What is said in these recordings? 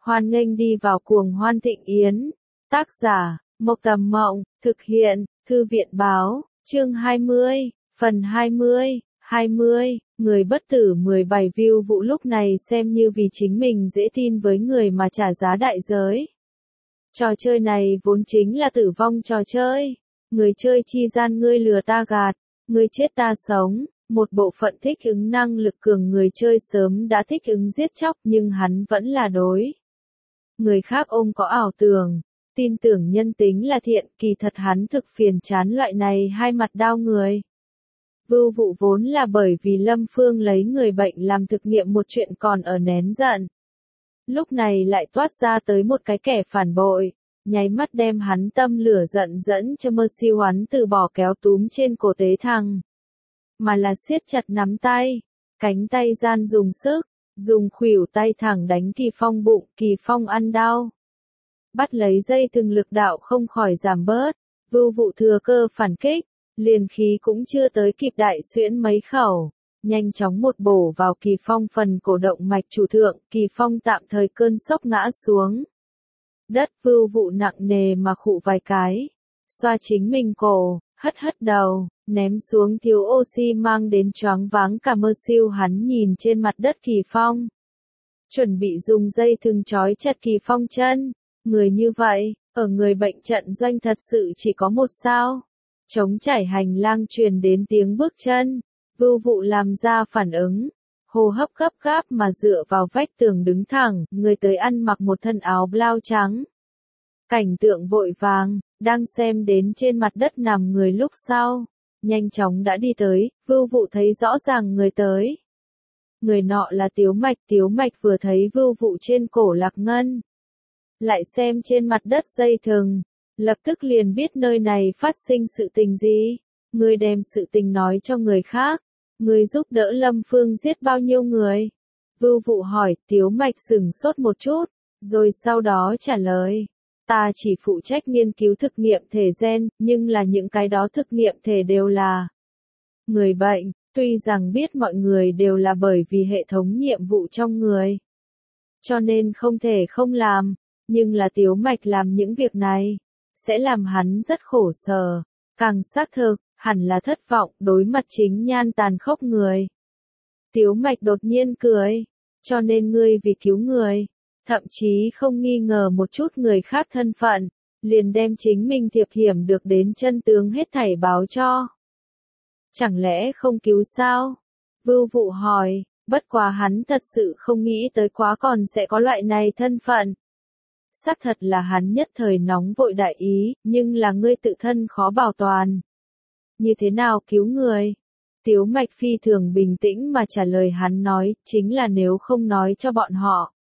Hoan nghênh đi vào cuồng hoan thịnh yến. Tác giả, Mộc Tầm Mộng, thực hiện, Thư viện Báo, chương 20, phần 20, người bất tử 17 view vụ lúc này xem như vì chính mình dễ tin với người mà trả giá đại giới. Trò chơi này vốn chính là tử vong trò chơi. Người chơi chi gian ngươi lừa ta gạt, ngươi chết ta sống. Một bộ phận thích ứng năng lực cường người chơi sớm đã thích ứng giết chóc nhưng hắn vẫn là đối. Người khác ôm có ảo tưởng, tin tưởng nhân tính là thiện, kỳ thật hắn thực phiền chán loại này hai mặt đao người. Vưu vụ vốn là bởi vì Lâm Phương lấy người bệnh làm thực nghiệm một chuyện còn ở nén giận. Lúc này lại toát ra tới một cái kẻ phản bội, nháy mắt đem hắn tâm lửa giận dẫn cho mơ siêu hắn từ bỏ kéo túm trên cổ tế thằng. Mà là siết chặt nắm tay, cánh tay gian dùng sức, dùng khuỷu tay thẳng đánh Kỳ Phong bụng, Kỳ Phong ăn đau. Bắt lấy dây thừng lực đạo không khỏi giảm bớt, Vưu vụ thừa cơ phản kích, liền khí cũng chưa tới kịp đại xuyễn mấy khẩu, nhanh chóng một bổ vào Kỳ Phong phần cổ động mạch chủ thượng, Kỳ Phong tạm thời cơn sốc ngã xuống. Đất Vưu vụ nặng nề mà khụ vài cái, xoa chính mình cổ, hất đầu, ném xuống thiếu oxy mang đến choáng váng cả mơ siêu hắn nhìn trên mặt đất Kỳ Phong. Chuẩn bị dùng dây thừng trói chặt Kỳ Phong chân, người như vậy, ở người bệnh trận doanh thật sự chỉ có một sao. Trống trải hành lang truyền đến tiếng bước chân, Vưu vụ làm ra phản ứng, hô hấp gấp gáp mà dựa vào vách tường đứng thẳng, người tới ăn mặc một thân áo blau trắng. Cảnh tượng vội vàng, đang xem đến trên mặt đất nằm người lúc sau, nhanh chóng đã đi tới, Vưu vụ thấy rõ ràng người tới. Người nọ là Tiếu Mạch vừa thấy Vưu vụ trên cổ lạc ngân. Lại xem trên mặt đất dây thừng, lập tức liền biết nơi này phát sinh sự tình gì. Người đem sự tình nói cho người khác, người giúp đỡ Lâm Phương giết bao nhiêu người. Vưu vụ hỏi, Tiếu Mạch sửng sốt một chút, rồi sau đó trả lời. Ta chỉ phụ trách nghiên cứu thực nghiệm thể gen, nhưng là những cái đó thực nghiệm thể đều là người bệnh, tuy rằng biết mọi người đều là bởi vì hệ thống nhiệm vụ trong người. Cho nên không thể không làm, nhưng là Tiếu Mạch làm những việc này, sẽ làm hắn rất khổ sở, càng xác thực, hẳn là thất vọng đối mặt chính nhan tàn khốc người. Tiếu Mạch đột nhiên cười, cho nên ngươi vì cứu người. Thậm chí không nghi ngờ một chút người khác thân phận, liền đem chính mình thiệp hiểm được đến chân tướng hết thảy báo cho. Chẳng lẽ không cứu sao? Vưu vụ hỏi, bất quá hắn thật sự không nghĩ tới quá còn sẽ có loại này thân phận. Xác thật là hắn nhất thời nóng vội đại ý, nhưng là ngươi tự thân khó bảo toàn. Như thế nào cứu người? Tiếu Mạch phi thường bình tĩnh mà trả lời hắn nói, chính là nếu không nói cho bọn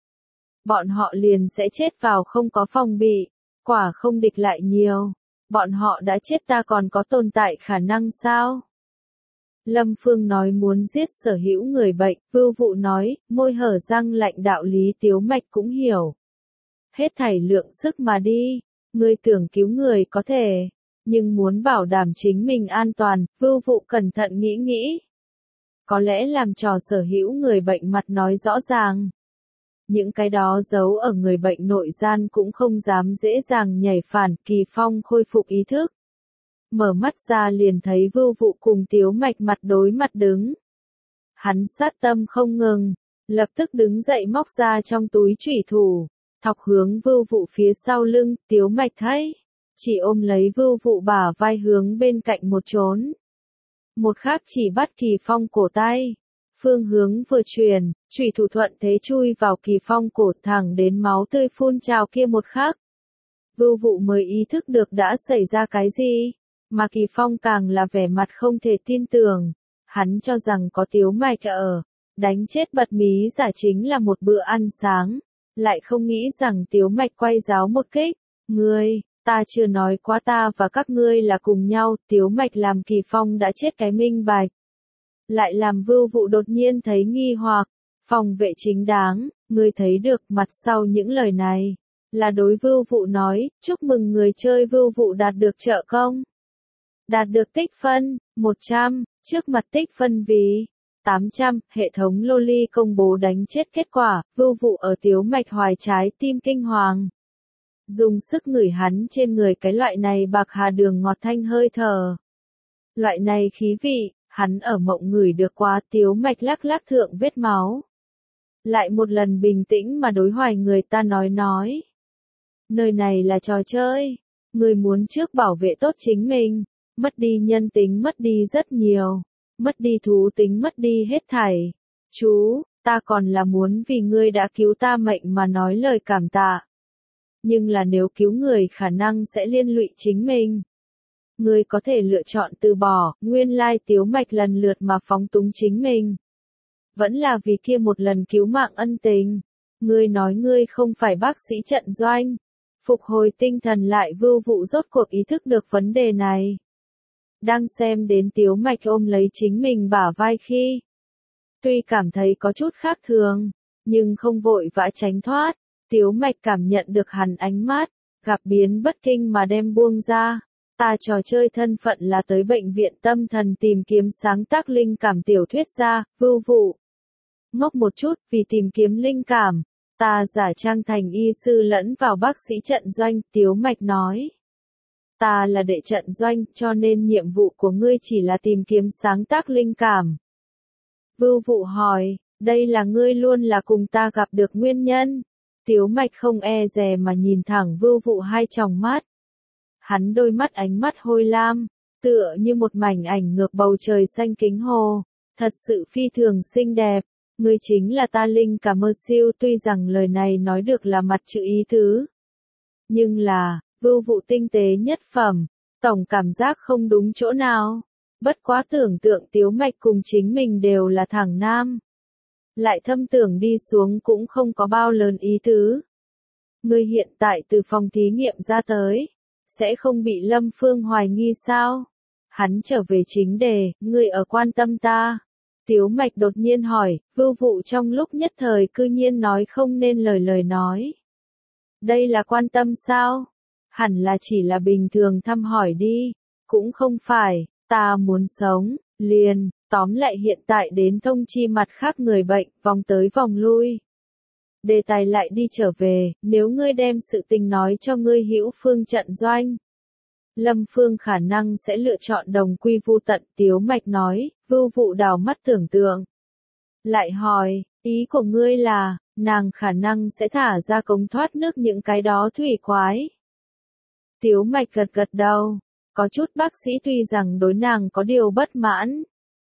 họ liền sẽ chết vào không có phòng bị, quả không địch lại nhiều. Bọn họ đã chết ta còn có tồn tại khả năng sao? Lâm Phương nói muốn giết sở hữu người bệnh, Vưu vụ nói, môi hở răng lạnh đạo lý Tiếu Mạch cũng hiểu. Hết thảy lượng sức mà đi, ngươi tưởng cứu người có thể, nhưng muốn bảo đảm chính mình an toàn, Vưu vụ cẩn thận nghĩ. Có lẽ làm trò sở hữu người bệnh mặt nói rõ ràng. Những cái đó giấu ở người bệnh nội gian cũng không dám dễ dàng nhảy phản, Kỳ Phong khôi phục ý thức. Mở mắt ra liền thấy Vưu vụ cùng Tiếu Mạch mặt đối mặt đứng. Hắn sát tâm không ngừng, lập tức đứng dậy móc ra trong túi chủy thủ, thọc hướng Vưu vụ phía sau lưng, Tiếu Mạch thấy, chỉ ôm lấy Vưu vụ bả vai hướng bên cạnh một trốn. Một khác chỉ bắt Kỳ Phong cổ tay. Phương hướng vừa truyền, chủy thủ thuận thế chui vào Kỳ Phong cổ thẳng đến máu tươi phun trào kia một khắc. Vưu vụ mới ý thức được đã xảy ra cái gì, mà Kỳ Phong càng là vẻ mặt không thể tin tưởng. Hắn cho rằng có Tiếu Mạch ở, đánh chết bật mí giả chính là một bữa ăn sáng, lại không nghĩ rằng Tiếu Mạch quay giáo một kích. Ngươi, ta chưa nói quá ta và các ngươi là cùng nhau, Tiếu Mạch làm Kỳ Phong đã chết cái minh bạch. Lại làm Vưu vụ đột nhiên thấy nghi hoặc, phòng vệ chính đáng, ngươi thấy được mặt sau những lời này, là đối Vưu vụ nói, chúc mừng người chơi Vưu vụ đạt được trợ công. Đạt được tích phân, 100, trước mặt tích phân vì 800, hệ thống Loli công bố đánh chết kết quả, vưu vụ ở Tiếu Mạch Hoài trái tim kinh hoàng. Dùng sức ngửi hắn trên người cái loại này bạc hà đường ngọt thanh hơi thở. Loại này khí vị, hắn ở mộng ngửi được quá. Tiếu Mạch lắc lắc thượng vết máu. Lại một lần bình tĩnh mà đối hoài người ta nói. Nơi này là trò chơi. Người muốn trước bảo vệ tốt chính mình. Mất đi nhân tính, mất đi rất nhiều. Mất đi thú tính, mất đi hết thảy. Chú, ta còn là muốn vì ngươi đã cứu ta mệnh mà nói lời cảm tạ. Nhưng là nếu cứu người khả năng sẽ liên lụy chính mình. Ngươi có thể lựa chọn từ bỏ. Nguyên lai Tiếu Mạch lần lượt mà phóng túng chính mình. Vẫn là vì kia một lần cứu mạng ân tình. Ngươi nói ngươi không phải bác sĩ trận doanh. Phục hồi tinh thần lại, vưu vụ rốt cuộc ý thức được vấn đề này. Đang xem đến Tiếu Mạch ôm lấy chính mình bả vai khi. Tuy cảm thấy có chút khác thường, nhưng không vội vã tránh thoát. Tiếu Mạch cảm nhận được hắn ánh mắt, gặp biến bất kinh mà đem buông ra. Ta trò chơi thân phận là tới bệnh viện tâm thần tìm kiếm sáng tác linh cảm tiểu thuyết gia, vưu vụ. Ngốc một chút, vì tìm kiếm linh cảm, ta giả trang thành y sư lẫn vào bác sĩ trận doanh, Tiếu Mạch nói. Ta là đệ trận doanh, cho nên nhiệm vụ của ngươi chỉ là tìm kiếm sáng tác linh cảm. Vưu vụ hỏi, đây là ngươi luôn là cùng ta gặp được nguyên nhân. Tiếu Mạch không e dè mà nhìn thẳng vưu vụ hai tròng mắt. Hắn đôi mắt ánh mắt hôi lam, tựa như một mảnh ảnh ngược bầu trời xanh kính hồ. Thật sự phi thường xinh đẹp. Ngươi chính là ta linh cảm mơ siêu, tuy rằng lời này nói được là mặt chữ ý tứ. Nhưng là, vưu vụ tinh tế nhất phẩm, tổng cảm giác không đúng chỗ nào. Bất quá tưởng tượng Tiếu Mạch cùng chính mình đều là thằng nam. Lại thâm tưởng đi xuống cũng không có bao lớn ý tứ. Ngươi hiện tại từ phòng thí nghiệm ra tới, sẽ không bị Lâm Phương hoài nghi sao? Hắn trở về chính đề, ngươi ở quan tâm ta. Tiếu Mạch đột nhiên hỏi, vưu vụ trong lúc nhất thời cư nhiên nói không nên lời nói. Đây là quan tâm sao? Hẳn là chỉ là bình thường thăm hỏi đi. Cũng không phải, ta muốn sống, liền, tóm lại hiện tại đến thông chi mặt khác người bệnh, vòng tới vòng lui. Đề tài lại đi trở về, nếu ngươi đem sự tình nói cho ngươi hữu Phương trận doanh. Lâm Phương khả năng sẽ lựa chọn đồng quy vu tận, Tiếu Mạch nói, vưu vụ đào mắt tưởng tượng. Lại hỏi, ý của ngươi là, nàng khả năng sẽ thả ra cống thoát nước những cái đó thủy quái. Tiếu Mạch gật đầu, có chút bác sĩ tuy rằng đối nàng có điều bất mãn,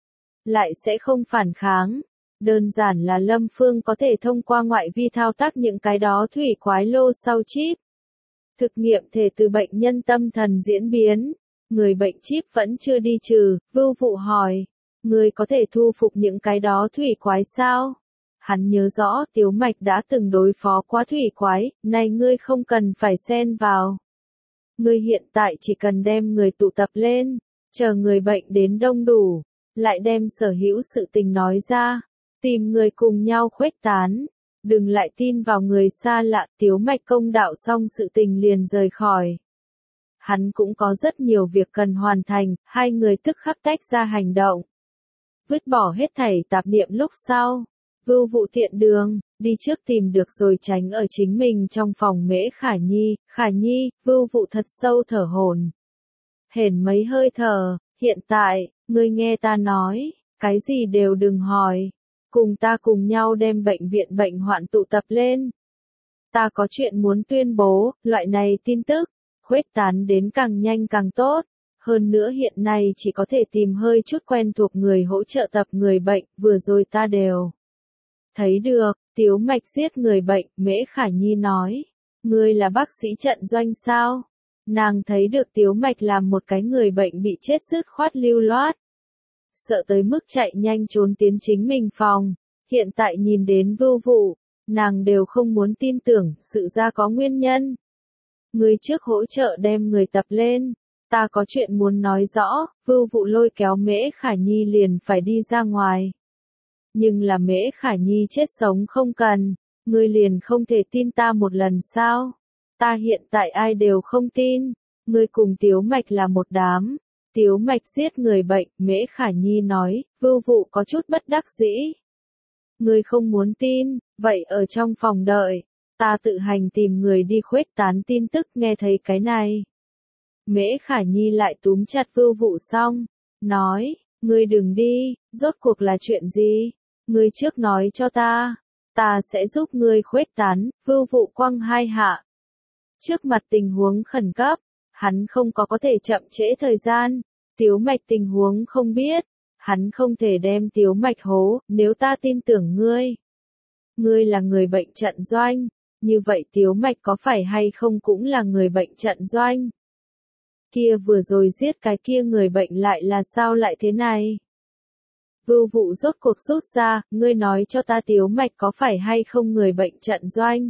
lại sẽ không phản kháng. Đơn giản là Lâm Phương có thể thông qua ngoại vi thao tác những cái đó thủy quái lô sau chip. Thực nghiệm thể từ bệnh nhân tâm thần diễn biến, người bệnh chip vẫn chưa đi trừ, vưu vụ hỏi, người có thể thu phục những cái đó thủy quái sao? Hắn nhớ rõ Tiếu Mạch đã từng đối phó quá thủy quái, này ngươi không cần phải xen vào. Ngươi hiện tại chỉ cần đem người tụ tập lên, chờ người bệnh đến đông đủ, lại đem sở hữu sự tình nói ra, tìm người cùng nhau khuếch tán. Đừng lại tin vào người xa lạ. Tiếu Mạch công đạo xong sự tình liền rời khỏi. Hắn cũng có rất nhiều việc cần hoàn thành, hai người tức khắc tách ra hành động. Vứt bỏ hết thảy tạp niệm lúc sau. Vưu vụ tiện đường, đi trước tìm được rồi tránh ở chính mình trong phòng Mễ Khả Nhi, vưu vụ thật sâu thở hổn hển mấy hơi thở, hiện tại, ngươi nghe ta nói, cái gì đều đừng hỏi. Cùng ta cùng nhau đem bệnh viện bệnh hoạn tụ tập lên. Ta có chuyện muốn tuyên bố, loại này tin tức, khuếch tán đến càng nhanh càng tốt. Hơn nữa hiện nay chỉ có thể tìm hơi chút quen thuộc người hỗ trợ tập người bệnh, vừa rồi ta đều thấy được. Tiếu Mạch giết người bệnh, Mễ Khả Nhi nói. Ngươi là bác sĩ trận doanh sao? Nàng thấy được Tiếu Mạch làm một cái người bệnh bị chết sứt khoát lưu loát. Sợ tới mức chạy nhanh trốn tiến chính mình phòng. Hiện tại nhìn đến vưu vụ, nàng đều không muốn tin tưởng, sự ra có nguyên nhân. Người trước hỗ trợ đem người tập lên. Ta có chuyện muốn nói rõ, vưu vụ lôi kéo Mễ Khả Nhi liền phải đi ra ngoài. Nhưng là Mễ Khả Nhi chết sống không cần, ngươi liền không thể tin ta một lần sao? Ta hiện tại ai đều không tin, ngươi cùng Tiếu Mạch là một đám. Tiếu mạch giết người bệnh, Mễ Khả Nhi nói, Vưu Vụ có chút bất đắc dĩ. Ngươi không muốn tin, vậy ở trong phòng đợi, ta tự hành tìm người đi khuếch tán tin tức nghe thấy cái này. Mễ Khả Nhi lại túm chặt Vưu Vụ xong, nói, ngươi đừng đi, rốt cuộc là chuyện gì? Ngươi trước nói cho ta sẽ giúp ngươi khuếch tán, Vưu Vụ quăng hai hạ. Trước mặt tình huống khẩn cấp, hắn không có thể chậm trễ thời gian, Tiếu Mạch tình huống không biết, hắn không thể đem Tiếu Mạch hố, nếu ta tin tưởng ngươi. Ngươi là người bệnh trận doanh, như vậy Tiếu Mạch có phải hay không cũng là người bệnh trận doanh? Kia vừa rồi giết cái kia người bệnh lại là sao lại thế này? Vưu Vụ rốt cuộc rút ra, ngươi nói cho ta Tiếu Mạch có phải hay không người bệnh trận doanh?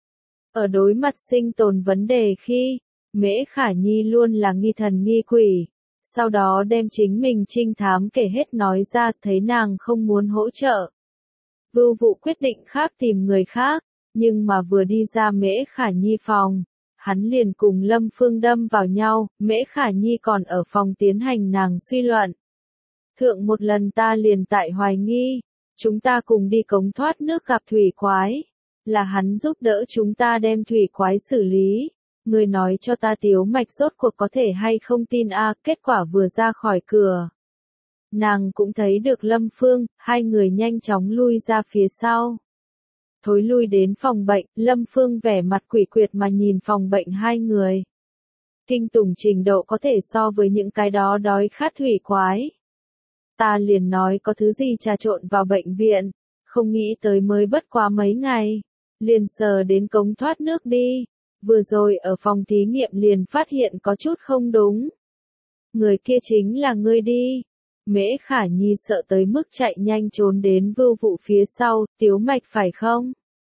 Ở đối mặt sinh tồn vấn đề khi, Mễ Khả Nhi luôn là nghi thần nghi quỷ, sau đó đem chính mình trinh thám kể hết nói ra, thấy nàng không muốn hỗ trợ. Vưu Vụ quyết định khác tìm người khác, nhưng mà vừa đi ra Mễ Khả Nhi phòng, hắn liền cùng Lâm Phương đâm vào nhau, Mễ Khả Nhi còn ở phòng tiến hành nàng suy luận. Thượng một lần ta liền tại hoài nghi, chúng ta cùng đi cống thoát nước gặp thủy quái, là hắn giúp đỡ chúng ta đem thủy quái xử lý. Người nói cho ta Tiếu Mạch rốt cuộc có thể hay không tin a, kết quả vừa ra khỏi cửa. Nàng cũng thấy được Lâm Phương, hai người nhanh chóng lui ra phía sau. Thối lui đến phòng bệnh, Lâm Phương vẻ mặt quỷ quyệt mà nhìn phòng bệnh hai người. Kinh tủng trình độ có thể so với những cái đó đói khát thủy quái. Ta liền nói có thứ gì trà trộn vào bệnh viện, không nghĩ tới mới bất quá mấy ngày. Liền sờ đến cống thoát nước đi. Vừa rồi ở phòng thí nghiệm liền phát hiện có chút không đúng. Người kia chính là ngươi đi. Mễ Khả Nhi sợ tới mức chạy nhanh trốn đến Vưu Vụ phía sau, Tiếu Mạch phải không?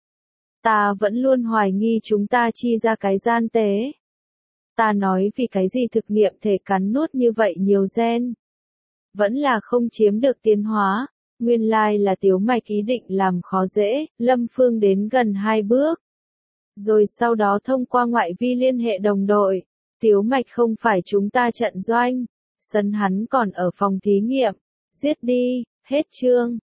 Ta vẫn luôn hoài nghi chúng ta chi ra cái gian tế. Ta nói vì cái gì thực nghiệm thể cắn nuốt như vậy nhiều gen. Vẫn là không chiếm được tiến hóa. Nguyên lai là Tiếu Mạch ý định làm khó dễ, Lâm Phương đến gần 2 bước. Rồi sau đó thông qua ngoại vi liên hệ đồng đội. Tiếu Mạch không phải chúng ta trận doanh. Sân hắn còn ở phòng thí nghiệm. Giết đi, hết chương.